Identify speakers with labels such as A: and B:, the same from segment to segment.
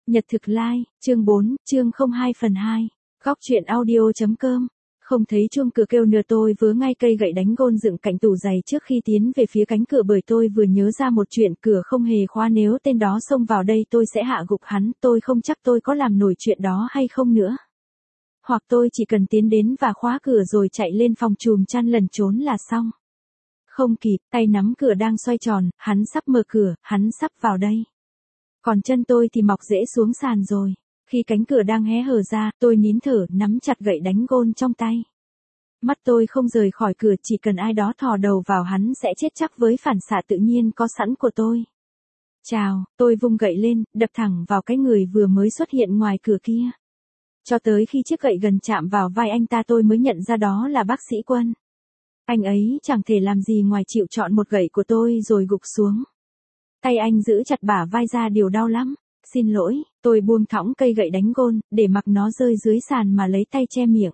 A: Nhật thực like, chương 4, chương 02 phần 2. Góc truyện audio.com. Không thấy chuông cửa kêu nữa, tôi vớ ngay cây gậy đánh gôn dựng cạnh tủ giày trước khi tiến về phía cánh cửa, bởi tôi vừa nhớ ra một chuyện, cửa không hề khóa, nếu tên đó xông vào đây tôi sẽ hạ gục hắn, tôi không chắc tôi có làm nổi chuyện đó hay không nữa. Hoặc tôi chỉ cần tiến đến và khóa cửa rồi chạy lên phòng chùm chăn lẩn trốn là xong. Không kịp, tay nắm cửa đang xoay tròn, hắn sắp mở cửa, hắn sắp vào đây. Còn chân tôi thì mọc rễ xuống sàn rồi. Khi cánh cửa đang hé hở ra, tôi nín thở, nắm chặt gậy đánh gôn trong tay. Mắt tôi không rời khỏi cửa, chỉ cần ai đó thò đầu vào hắn sẽ chết chắc với phản xạ tự nhiên có sẵn của tôi. Chào, tôi vung gậy lên, đập thẳng vào cái người vừa mới xuất hiện ngoài cửa kia. Cho tới khi chiếc gậy gần chạm vào vai anh ta tôi mới nhận ra đó là bác sĩ Quân. Anh ấy chẳng thể làm gì ngoài chịu trọn một gậy của tôi rồi gục xuống. Tay anh giữ chặt bả vai ra, điều đau lắm. Xin lỗi, tôi buông thõng cây gậy đánh gôn, để mặc nó rơi dưới sàn mà lấy tay che miệng.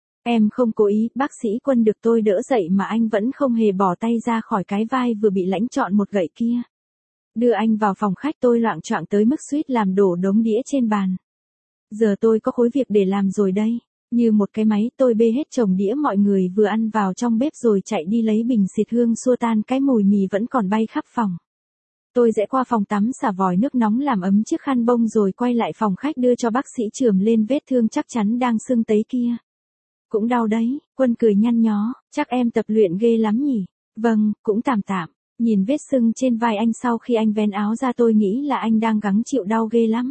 A: Em không cố ý, bác sĩ Quân được tôi đỡ dậy mà anh vẫn không hề bỏ tay ra khỏi cái vai vừa bị lãnh trọn một gậy kia. Đưa anh vào phòng khách, tôi loạng choạng tới mức suýt làm đổ đống đĩa trên bàn. Giờ tôi có khối việc để làm rồi đây. Như một cái máy, tôi bê hết chồng đĩa mọi người vừa ăn vào trong bếp rồi chạy đi lấy bình xịt hương xua tan cái mùi mì vẫn còn bay khắp phòng. Tôi rẽ qua phòng tắm xả vòi nước nóng làm ấm chiếc khăn bông rồi quay lại phòng khách đưa cho bác sĩ chườm lên vết thương chắc chắn đang sưng tấy kia. Cũng đau đấy, Quân cười nhăn nhó, chắc em tập luyện ghê lắm nhỉ? Vâng, cũng tạm tạm. Nhìn vết sưng trên vai anh sau khi anh vén áo ra tôi nghĩ là anh đang gắng chịu đau ghê lắm.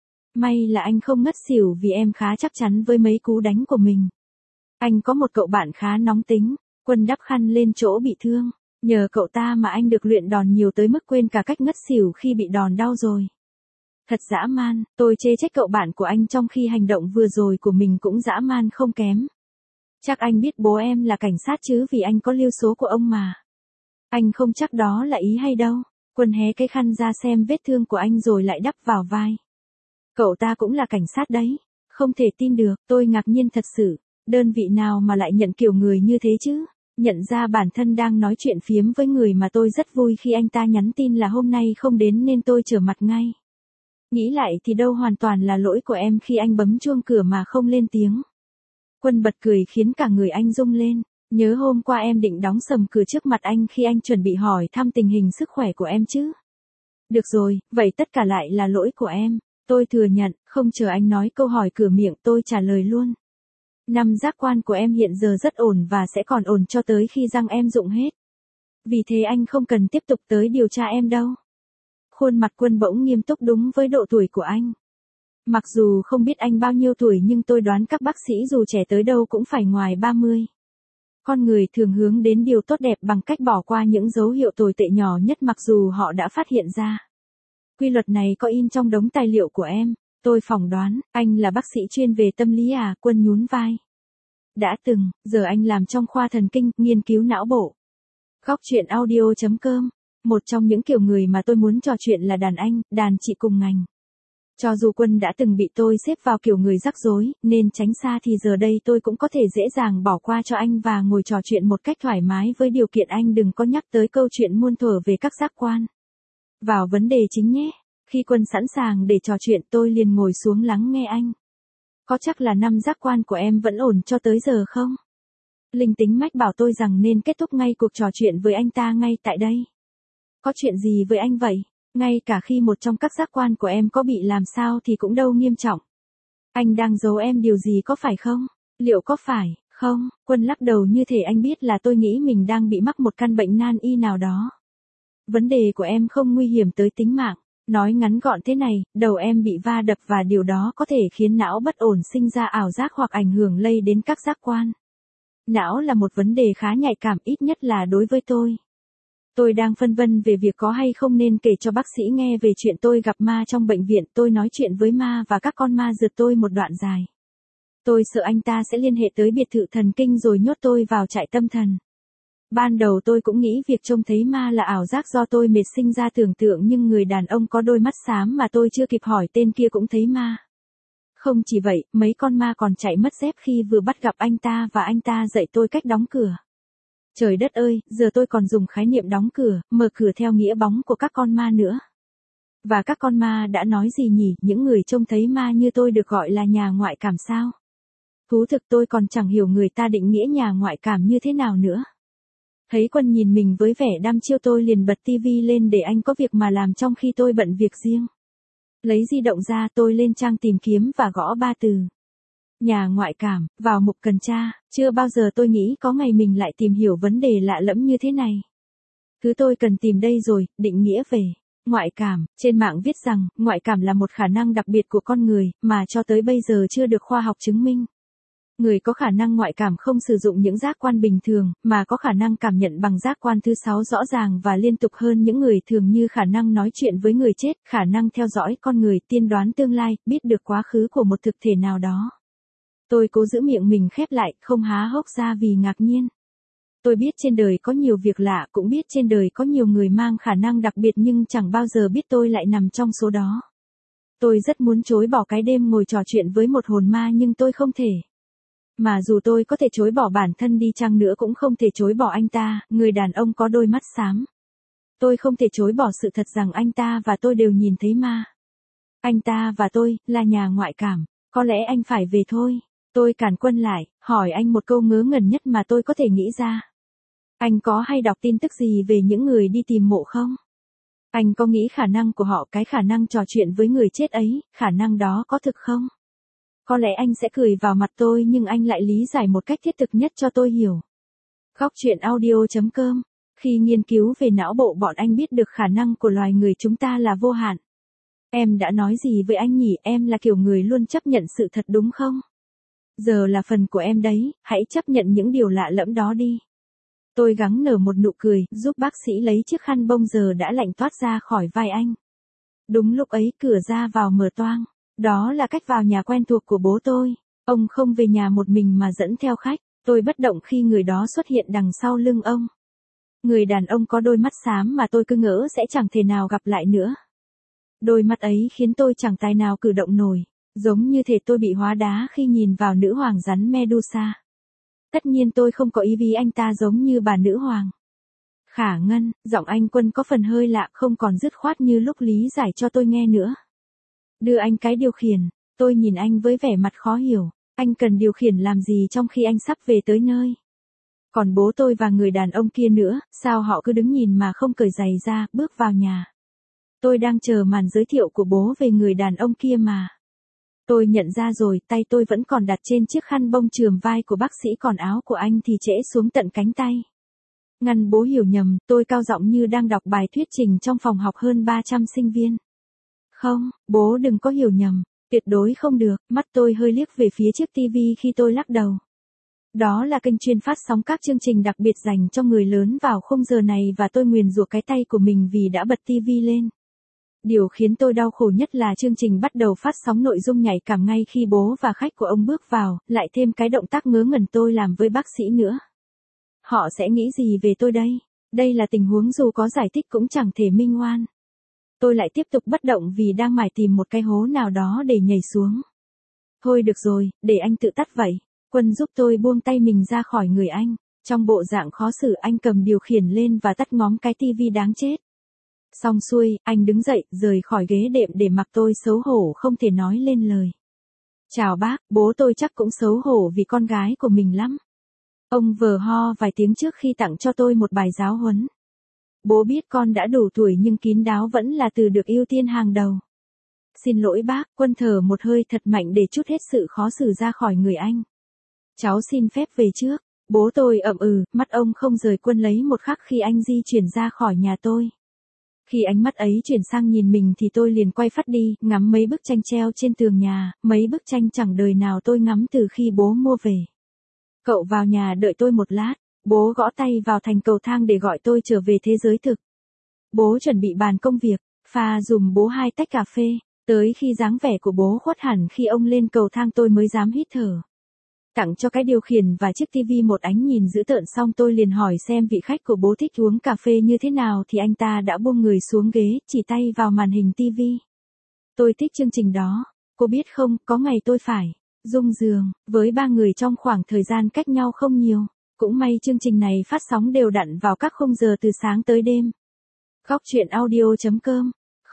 A: May là anh không ngất xỉu vì em khá chắc chắn với mấy cú đánh của mình. Anh có một cậu bạn khá nóng tính. Quân đắp khăn lên chỗ bị thương. Nhờ cậu ta mà anh được luyện đòn nhiều tới mức quên cả cách ngất xỉu khi bị đòn đau rồi. Thật dã man, tôi chê trách cậu bạn của anh trong khi hành động vừa rồi của mình cũng dã man không kém. Chắc anh biết bố em là cảnh sát chứ, vì anh có lưu số của ông mà. Anh không chắc đó là ý hay đâu. Quân hé cái khăn ra xem vết thương của anh rồi lại đắp vào vai. Cậu ta cũng là cảnh sát đấy. Không thể tin được, tôi ngạc nhiên thật sự. Đơn vị nào mà lại nhận kiểu người như thế chứ? Nhận ra bản thân đang nói chuyện phiếm với người mà tôi rất vui khi anh ta nhắn tin là hôm nay không đến nên tôi trở mặt ngay. Nghĩ lại thì đâu hoàn toàn là lỗi của em khi anh bấm chuông cửa mà không lên tiếng. Quân bật cười khiến cả người anh rung lên. Nhớ hôm qua em định đóng sầm cửa trước mặt anh khi anh chuẩn bị hỏi thăm tình hình sức khỏe của em chứ? Được rồi, vậy tất cả lại là lỗi của em. Tôi thừa nhận, không chờ anh nói câu hỏi cửa miệng tôi trả lời luôn. Năm giác quan của em hiện giờ rất ổn và sẽ còn ổn cho tới khi răng em rụng hết. Vì thế anh không cần tiếp tục tới điều tra em đâu. Khuôn mặt Quân bỗng nghiêm túc đúng với độ tuổi của anh. Mặc dù không biết anh bao nhiêu tuổi nhưng tôi đoán các bác sĩ dù trẻ tới đâu cũng phải ngoài 30. Con người thường hướng đến điều tốt đẹp bằng cách bỏ qua những dấu hiệu tồi tệ nhỏ nhất mặc dù họ đã phát hiện ra. Quy luật này có in trong đống tài liệu của em. Tôi phỏng đoán, anh là bác sĩ chuyên về tâm lý à? Quân nhún vai. Đã từng, giờ anh làm trong khoa thần kinh, nghiên cứu não bộ. Góc truyện audio.com. Một trong những kiểu người mà tôi muốn trò chuyện là đàn anh, đàn chị cùng ngành. Cho dù Quân đã từng bị tôi xếp vào kiểu người rắc rối, nên tránh xa thì giờ đây tôi cũng có thể dễ dàng bỏ qua cho anh và ngồi trò chuyện một cách thoải mái với điều kiện anh đừng có nhắc tới câu chuyện muôn thuở về các giác quan. Vào vấn đề chính nhé. Khi Quân sẵn sàng để trò chuyện tôi liền ngồi xuống lắng nghe anh. Có chắc là năm giác quan của em vẫn ổn cho tới giờ không? Linh tính mách bảo tôi rằng nên kết thúc ngay cuộc trò chuyện với anh ta ngay tại đây. Có chuyện gì với anh vậy? Ngay cả khi một trong các giác quan của em có bị làm sao thì cũng đâu nghiêm trọng. Anh đang giấu em điều gì có phải không? Liệu có phải, không? Quân lắc đầu như thể anh biết là tôi nghĩ mình đang bị mắc một căn bệnh nan y nào đó. Vấn đề của em không nguy hiểm tới tính mạng. Nói ngắn gọn thế này, đầu em bị va đập và điều đó có thể khiến não bất ổn sinh ra ảo giác hoặc ảnh hưởng lây đến các giác quan. Não là một vấn đề khá nhạy cảm, ít nhất là đối với tôi. Tôi đang phân vân về việc có hay không nên kể cho bác sĩ nghe về chuyện tôi gặp ma trong bệnh viện. Tôi nói chuyện với ma và các con ma rượt tôi một đoạn dài. Tôi sợ anh ta sẽ liên hệ tới biệt thự thần kinh rồi nhốt tôi vào trại tâm thần. Ban đầu tôi cũng nghĩ việc trông thấy ma là ảo giác do tôi mệt sinh ra tưởng tượng, nhưng người đàn ông có đôi mắt xám mà tôi chưa kịp hỏi tên kia cũng thấy ma. Không chỉ vậy, mấy con ma còn chạy mất dép khi vừa bắt gặp anh ta và anh ta dạy tôi cách đóng cửa. Trời đất ơi, giờ tôi còn dùng khái niệm đóng cửa, mở cửa theo nghĩa bóng của các con ma nữa. Và các con ma đã nói gì nhỉ, những người trông thấy ma như tôi được gọi là nhà ngoại cảm sao? Thú thực tôi còn chẳng hiểu người ta định nghĩa nhà ngoại cảm như thế nào nữa. Thấy Quân nhìn mình với vẻ đăm chiêu tôi liền bật tivi lên để anh có việc mà làm trong khi tôi bận việc riêng. Lấy di động ra tôi lên trang tìm kiếm và gõ 3 từ. Nhà ngoại cảm, vào mục cần tra, chưa bao giờ tôi nghĩ có ngày mình lại tìm hiểu vấn đề lạ lẫm như thế này. Thứ tôi cần tìm đây rồi, định nghĩa về ngoại cảm. Trên mạng viết rằng, ngoại cảm là một khả năng đặc biệt của con người, mà cho tới bây giờ chưa được khoa học chứng minh. Người có khả năng ngoại cảm không sử dụng những giác quan bình thường, mà có khả năng cảm nhận bằng giác quan thứ 6 rõ ràng và liên tục hơn những người thường, như khả năng nói chuyện với người chết, khả năng theo dõi con người, tiên đoán tương lai, biết được quá khứ của một thực thể nào đó. Tôi cố giữ miệng mình khép lại, không há hốc ra vì ngạc nhiên. Tôi biết trên đời có nhiều việc lạ, cũng biết trên đời có nhiều người mang khả năng đặc biệt, nhưng chẳng bao giờ biết tôi lại nằm trong số đó. Tôi rất muốn chối bỏ cái đêm ngồi trò chuyện với một hồn ma nhưng tôi không thể. Mà dù tôi có thể chối bỏ bản thân đi chăng nữa cũng không thể chối bỏ anh ta, người đàn ông có đôi mắt xám. Tôi không thể chối bỏ sự thật rằng anh ta và tôi đều nhìn thấy ma. Anh ta và tôi là nhà ngoại cảm, có lẽ anh phải về thôi. Tôi cản Quân lại, hỏi anh một câu ngớ ngẩn nhất mà tôi có thể nghĩ ra. Anh có hay đọc tin tức gì về những người đi tìm mộ không? Anh có nghĩ khả năng của họ, cái khả năng trò chuyện với người chết ấy, khả năng đó có thực không? Có lẽ anh sẽ cười vào mặt tôi nhưng anh lại lý giải một cách thiết thực nhất cho tôi hiểu. Góc chuyện audio.com. Khi nghiên cứu về não bộ bọn anh biết được khả năng của loài người chúng ta là vô hạn. Em đã nói gì với anh nhỉ, em là kiểu người luôn chấp nhận sự thật đúng không? Giờ là phần của em đấy, hãy chấp nhận những điều lạ lẫm đó đi. Tôi gắng nở một nụ cười, giúp bác sĩ lấy chiếc khăn bông giờ đã lạnh toát ra khỏi vai anh. Đúng lúc ấy cửa ra vào mở toang. Đó là cách vào nhà quen thuộc của bố tôi. Ông không về nhà một mình mà dẫn theo khách. Tôi bất động khi người đó xuất hiện đằng sau lưng ông. Người đàn ông có đôi mắt xám mà tôi cứ ngỡ sẽ chẳng thể nào gặp lại nữa. Đôi mắt ấy khiến tôi chẳng tài nào cử động nổi. Giống như thể tôi bị hóa đá khi nhìn vào nữ hoàng rắn Medusa. Tất nhiên tôi không có ý vì anh ta giống như bà nữ hoàng. Khả Ngân, giọng anh Quân có phần hơi lạ, không còn dứt khoát như lúc lý giải cho tôi nghe nữa. Đưa anh cái điều khiển. Tôi nhìn anh với vẻ mặt khó hiểu. Anh cần điều khiển làm gì trong khi anh sắp về tới nơi? Còn bố tôi và người đàn ông kia nữa, sao họ cứ đứng nhìn mà không cởi giày ra, bước vào nhà? Tôi đang chờ màn giới thiệu của bố về người đàn ông kia mà. Tôi nhận ra rồi, tay tôi vẫn còn đặt trên chiếc khăn bông chườm vai của bác sĩ, còn áo của anh thì trễ xuống tận cánh tay. Ngăn bố hiểu nhầm, tôi cao giọng như đang đọc bài thuyết trình trong phòng học hơn 300 sinh viên. Không, bố đừng có hiểu nhầm, tuyệt đối không được. Mắt tôi hơi liếc về phía chiếc tivi khi tôi lắc đầu. Đó là kênh chuyên phát sóng các chương trình đặc biệt dành cho người lớn vào khung giờ này và tôi nguyền rủa cái tay của mình vì đã bật tivi lên. Điều khiến tôi đau khổ nhất là chương trình bắt đầu phát sóng nội dung nhạy cảm ngay khi bố và khách của ông bước vào, lại thêm cái động tác ngớ ngẩn tôi làm với bác sĩ nữa. Họ sẽ nghĩ gì về tôi đây? Đây là tình huống dù có giải thích cũng chẳng thể minh oan. Tôi lại tiếp tục bất động vì đang mải tìm một cái hố nào đó để nhảy xuống. Thôi được rồi, để anh tự tắt vậy. Quân giúp tôi buông tay mình ra khỏi người anh. Trong bộ dạng khó xử anh cầm điều khiển lên và tắt ngóm cái tivi đáng chết. Xong xuôi, anh đứng dậy, rời khỏi ghế đệm để mặc tôi xấu hổ không thể nói lên lời. Chào bác, bố tôi chắc cũng xấu hổ vì con gái của mình lắm. Ông vờ ho vài tiếng trước khi tặng cho tôi một bài giáo huấn. Bố biết con đã đủ tuổi nhưng kín đáo vẫn là từ được ưu tiên hàng đầu. Xin lỗi bác, Quân thở một hơi thật mạnh để trút hết sự khó xử ra khỏi người anh. Cháu xin phép về trước. Bố tôi ậm ừ, mắt ông không rời Quân lấy một khắc khi anh di chuyển ra khỏi nhà tôi. Khi ánh mắt ấy chuyển sang nhìn mình thì tôi liền quay phát đi, ngắm mấy bức tranh treo trên tường nhà, mấy bức tranh chẳng đời nào tôi ngắm từ khi bố mua về. Cậu vào nhà đợi tôi một lát, bố gõ tay vào thành cầu thang để gọi tôi trở về thế giới thực. Bố chuẩn bị bàn công việc, pha dùm bố 2 tách cà phê, tới khi dáng vẻ của bố khuất hẳn khi ông lên cầu thang tôi mới dám hít thở. Tặng cho cái điều khiển và chiếc tivi một ánh nhìn dữ tợn xong tôi liền hỏi xem vị khách của bố thích uống cà phê như thế nào thì anh ta đã buông người xuống ghế, chỉ tay vào màn hình tivi. Tôi thích chương trình đó, cô biết không, có ngày tôi phải rung giường với 3 người trong khoảng thời gian cách nhau không nhiều. Cũng may chương trình này phát sóng đều đặn vào các khung giờ từ sáng tới đêm. Góc chuyện audio.com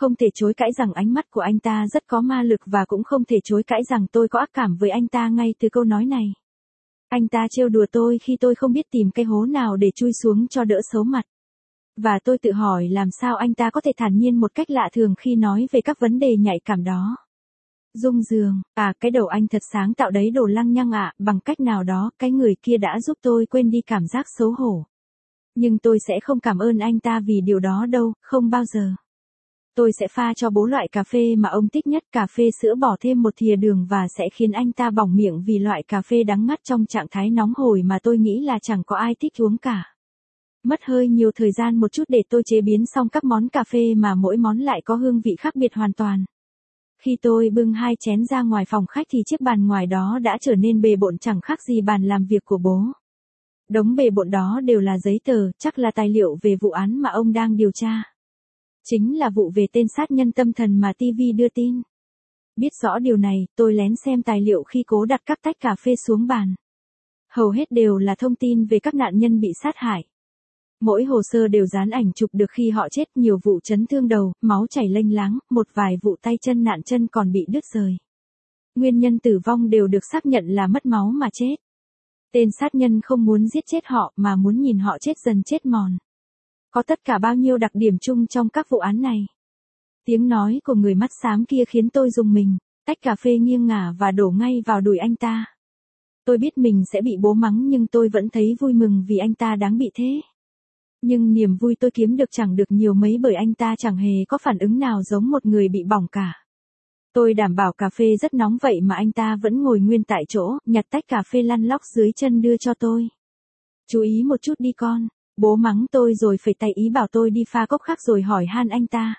A: Không thể chối cãi rằng ánh mắt của anh ta rất có ma lực và cũng không thể chối cãi rằng tôi có ác cảm với anh ta ngay từ câu nói này. Anh ta trêu đùa tôi khi tôi không biết tìm cái hố nào để chui xuống cho đỡ xấu mặt. Và tôi tự hỏi làm sao anh ta có thể thản nhiên một cách lạ thường khi nói về các vấn đề nhạy cảm đó. Rung giường, cái đầu anh thật sáng tạo đấy đồ lăng nhăng ạ, bằng cách nào đó, cái người kia đã giúp tôi quên đi cảm giác xấu hổ. Nhưng tôi sẽ không cảm ơn anh ta vì điều đó đâu, không bao giờ. Tôi sẽ pha cho bố loại cà phê mà ông thích nhất, cà phê sữa bỏ thêm một thìa đường và sẽ khiến anh ta bỏng miệng vì loại cà phê đắng ngắt trong trạng thái nóng hổi mà tôi nghĩ là chẳng có ai thích uống cả. Mất hơi nhiều thời gian một chút để tôi chế biến xong các món cà phê mà mỗi món lại có hương vị khác biệt hoàn toàn. Khi tôi bưng 2 chén ra ngoài phòng khách thì chiếc bàn ngoài đó đã trở nên bề bộn chẳng khác gì bàn làm việc của bố. Đống bề bộn đó đều là giấy tờ, chắc là tài liệu về vụ án mà ông đang điều tra. Chính là vụ về tên sát nhân tâm thần mà TV đưa tin. Biết rõ điều này, tôi lén xem tài liệu khi cố đặt các tách cà phê xuống bàn. Hầu hết đều là thông tin về các nạn nhân bị sát hại. Mỗi hồ sơ đều dán ảnh chụp được khi họ chết, nhiều vụ chấn thương đầu, máu chảy lênh láng, một vài vụ tay chân nạn chân còn bị đứt rời. Nguyên nhân tử vong đều được xác nhận là mất máu mà chết. Tên sát nhân không muốn giết chết họ mà muốn nhìn họ chết dần chết mòn. Có tất cả bao nhiêu đặc điểm chung trong các vụ án này. Tiếng nói của người mắt xám kia khiến tôi rùng mình, tách cà phê nghiêng ngả và đổ ngay vào đùi anh ta. Tôi biết mình sẽ bị bố mắng nhưng tôi vẫn thấy vui mừng vì anh ta đáng bị thế. Nhưng niềm vui tôi kiếm được chẳng được nhiều mấy bởi anh ta chẳng hề có phản ứng nào giống một người bị bỏng cả. Tôi đảm bảo cà phê rất nóng vậy mà anh ta vẫn ngồi nguyên tại chỗ, nhặt tách cà phê lăn lóc dưới chân đưa cho tôi. Chú ý một chút đi con, bố mắng tôi rồi phẩy tay ý bảo tôi đi pha cốc khác rồi hỏi han anh ta.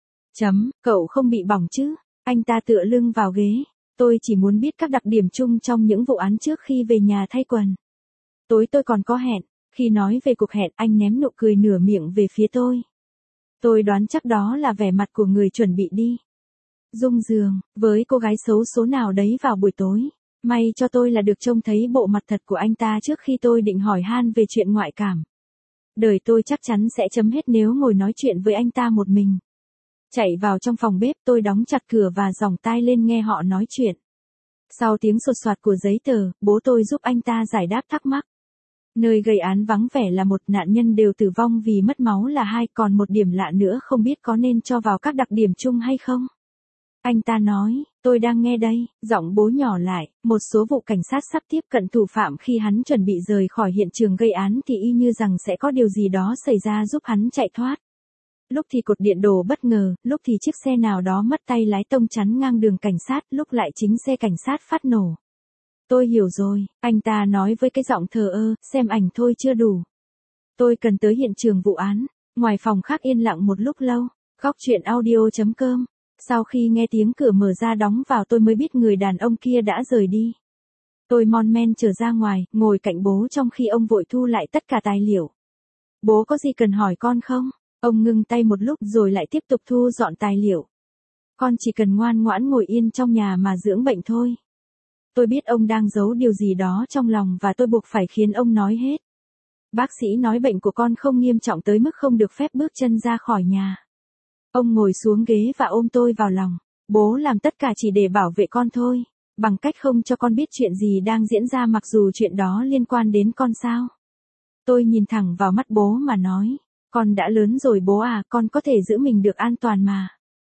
A: Cậu không bị bỏng chứ? Anh ta tựa lưng vào ghế. Tôi chỉ muốn biết các đặc điểm chung trong những vụ án trước khi về nhà thay quần. Tối tôi còn có hẹn. Khi nói về cuộc hẹn, anh ném nụ cười nửa miệng về phía tôi. Tôi đoán chắc đó là vẻ mặt của người chuẩn bị đi. Rung giường, với cô gái xấu số nào đấy vào buổi tối. May cho tôi là được trông thấy bộ mặt thật của anh ta trước khi tôi định hỏi han về chuyện ngoại cảm. Đời tôi chắc chắn sẽ chấm hết nếu ngồi nói chuyện với anh ta một mình. Chạy vào trong phòng bếp, tôi đóng chặt cửa và giòng tai lên nghe họ nói chuyện. Sau tiếng sột soạt của giấy tờ, bố tôi giúp anh ta giải đáp thắc mắc. Nơi gây án vắng vẻ là 1, nạn nhân đều tử vong vì mất máu là 2, còn một điểm lạ nữa không biết có nên cho vào các đặc điểm chung hay không. Anh ta nói, tôi đang nghe đây, giọng bố nhỏ lại, một số vụ cảnh sát sắp tiếp cận thủ phạm khi hắn chuẩn bị rời khỏi hiện trường gây án thì y như rằng sẽ có điều gì đó xảy ra giúp hắn chạy thoát. Lúc thì cột điện đổ bất ngờ, lúc thì chiếc xe nào đó mất tay lái tông chắn ngang đường cảnh sát, lúc lại chính xe cảnh sát phát nổ. Tôi hiểu rồi, anh ta nói với cái giọng thờ ơ, xem ảnh thôi chưa đủ. Tôi cần tới hiện trường vụ án. Ngoài phòng khác yên lặng một lúc lâu. Góc chuyện audio.com. Sau khi nghe tiếng cửa mở ra đóng vào tôi mới biết người đàn ông kia đã rời đi. Tôi mon men trở ra ngoài, ngồi cạnh bố trong khi ông vội thu lại tất cả tài liệu. Bố có gì cần hỏi con không? Ông ngưng tay một lúc rồi lại tiếp tục thu dọn tài liệu. Con chỉ cần ngoan ngoãn ngồi yên trong nhà mà dưỡng bệnh thôi. Tôi biết ông đang giấu điều gì đó trong lòng và tôi buộc phải khiến ông nói hết. Bác sĩ nói bệnh của con không nghiêm trọng tới mức không được phép bước chân ra khỏi nhà. Ông ngồi xuống ghế và ôm tôi vào lòng. Bố làm tất cả chỉ để bảo vệ con thôi, bằng cách không cho con biết chuyện gì đang diễn ra mặc dù chuyện đó liên quan đến con sao. Tôi nhìn thẳng vào mắt bố mà nói, con đã lớn rồi bố à, con có thể giữ mình được an toàn mà.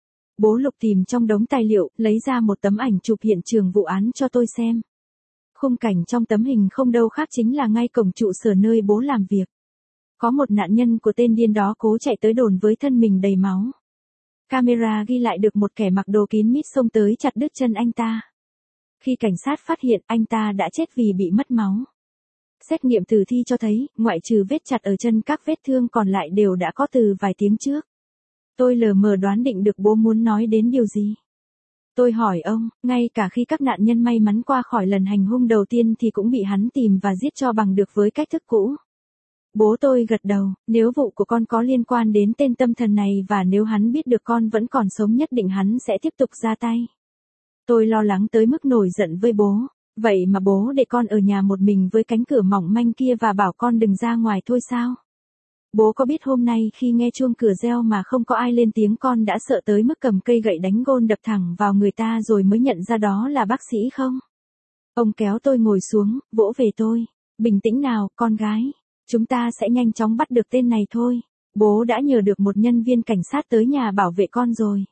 A: Bố lục tìm trong đống tài liệu, lấy ra một tấm ảnh chụp hiện trường vụ án cho tôi xem. Khung cảnh trong tấm hình không đâu khác chính là ngay cổng trụ sở nơi bố làm việc. Có một nạn nhân của tên điên đó cố chạy tới đồn với thân mình đầy máu. Camera ghi lại được một kẻ mặc đồ kín mít xông tới chặt đứt chân anh ta. Khi cảnh sát phát hiện, anh ta đã chết vì bị mất máu. Xét nghiệm tử thi cho thấy, ngoại trừ vết chặt ở chân, các vết thương còn lại đều đã có từ vài tiếng trước. Tôi lờ mờ đoán định được bố muốn nói đến điều gì. Tôi hỏi ông, ngay cả khi các nạn nhân may mắn qua khỏi lần hành hung đầu tiên thì cũng bị hắn tìm và giết cho bằng được với cách thức cũ. Bố tôi gật đầu, nếu vụ của con có liên quan đến tên tâm thần này và nếu hắn biết được con vẫn còn sống nhất định hắn sẽ tiếp tục ra tay. Tôi lo lắng tới mức nổi giận với bố. Vậy mà bố để con ở nhà một mình với cánh cửa mỏng manh kia và bảo con đừng ra ngoài thôi sao? Bố có biết hôm nay khi nghe chuông cửa reo mà không có ai lên tiếng con đã sợ tới mức cầm cây gậy đánh gôn đập thẳng vào người ta rồi mới nhận ra đó là bác sĩ không? Ông kéo tôi ngồi xuống, vỗ về tôi. Bình tĩnh nào, con gái. Chúng ta sẽ nhanh chóng bắt được tên này thôi. Bố đã nhờ được một nhân viên cảnh sát tới nhà bảo vệ con rồi.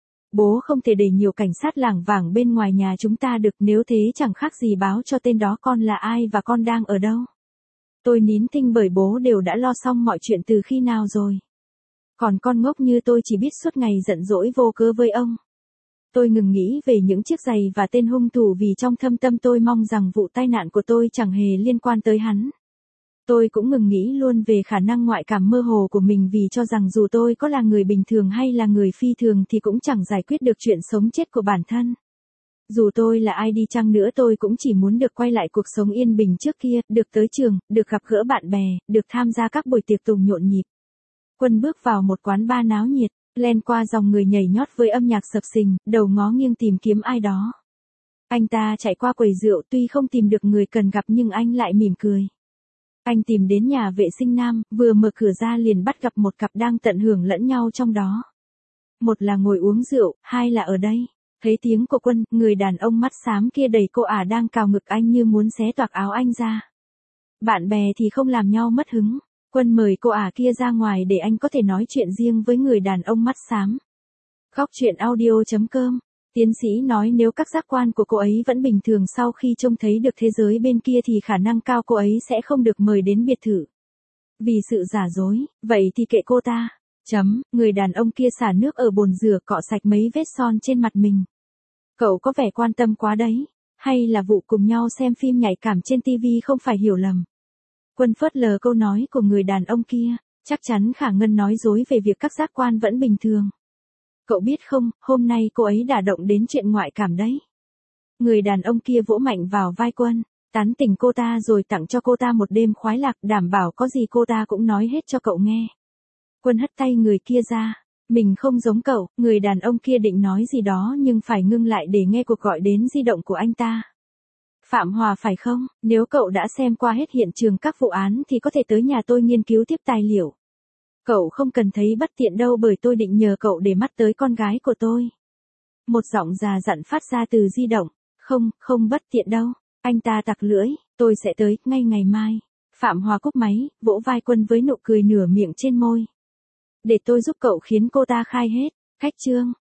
A: Bố không thể để nhiều cảnh sát lảng vảng bên ngoài nhà chúng ta được, nếu thế chẳng khác gì báo cho tên đó con là ai và con đang ở đâu. Tôi nín thinh bởi bố đều đã lo xong mọi chuyện từ khi nào rồi. Còn con ngốc như tôi chỉ biết suốt ngày giận dỗi vô cớ với ông. Tôi ngừng nghĩ về những chiếc giày và tên hung thủ vì trong thâm tâm tôi mong rằng vụ tai nạn của tôi chẳng hề liên quan tới hắn. Tôi cũng ngừng nghĩ luôn về khả năng ngoại cảm mơ hồ của mình vì cho rằng dù tôi có là người bình thường hay là người phi thường thì cũng chẳng giải quyết được chuyện sống chết của bản thân. Dù tôi là ai đi chăng nữa tôi cũng chỉ muốn được quay lại cuộc sống yên bình trước kia, được tới trường, được gặp gỡ bạn bè, được tham gia các buổi tiệc tùng nhộn nhịp. Quân bước vào một quán bar náo nhiệt, len qua dòng người nhảy nhót với âm nhạc sập sình, đầu ngó nghiêng tìm kiếm ai đó. Anh ta chạy qua quầy rượu tuy không tìm được người cần gặp nhưng anh lại mỉm cười. Anh tìm đến nhà vệ sinh nam, vừa mở cửa ra liền bắt gặp một cặp đang tận hưởng lẫn nhau trong đó. Một là ngồi uống rượu, hai là ở đây. Thấy tiếng của Quân, người đàn ông mắt xám kia đẩy cô ả đang cào ngực anh như muốn xé toạc áo anh ra. Bạn bè thì không làm nhau mất hứng. Quân mời cô ả kia ra ngoài để anh có thể nói chuyện riêng với người đàn ông mắt xám. Góc truyện audio.com. Tiến sĩ nói nếu các giác quan của cô ấy vẫn bình thường sau khi trông thấy được thế giới bên kia thì khả năng cao cô ấy sẽ không được mời đến biệt thự. Vì sự giả dối, vậy thì kệ cô ta. Người đàn ông kia xả nước ở bồn rửa cọ sạch mấy vết son trên mặt mình. Cậu có vẻ quan tâm quá đấy. Hay là vụ cùng nhau xem phim nhạy cảm trên TV không phải hiểu lầm. Quân phớt lờ câu nói của người đàn ông kia. Chắc chắn Khả Ngân nói dối về việc các giác quan vẫn bình thường. Cậu biết không, hôm nay cô ấy đã động đến chuyện ngoại cảm đấy. Người đàn ông kia vỗ mạnh vào vai Quân, tán tỉnh cô ta rồi tặng cho cô ta một đêm khoái lạc, đảm bảo có gì cô ta cũng nói hết cho cậu nghe. Quân hất tay người kia ra. Mình không giống cậu, người đàn ông kia định nói gì đó nhưng phải ngưng lại để nghe cuộc gọi đến di động của anh ta. Phạm Hòa phải không? Nếu cậu đã xem qua hết hiện trường các vụ án thì có thể tới nhà tôi nghiên cứu tiếp tài liệu. Cậu không cần thấy bất tiện đâu bởi tôi định nhờ cậu để mắt tới con gái của tôi. Một giọng già dặn phát ra từ di động. Không bất tiện đâu. Anh ta tặc lưỡi, tôi sẽ tới, ngay ngày mai. Phạm Hòa cúp máy, vỗ vai Quân với nụ cười nửa miệng trên môi. Để tôi giúp cậu khiến cô ta khai hết. Khách trương.